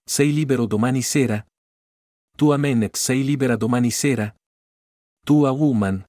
Sei libero domani sera? Tu Amenet sei libera domani sera? Tu a Woman,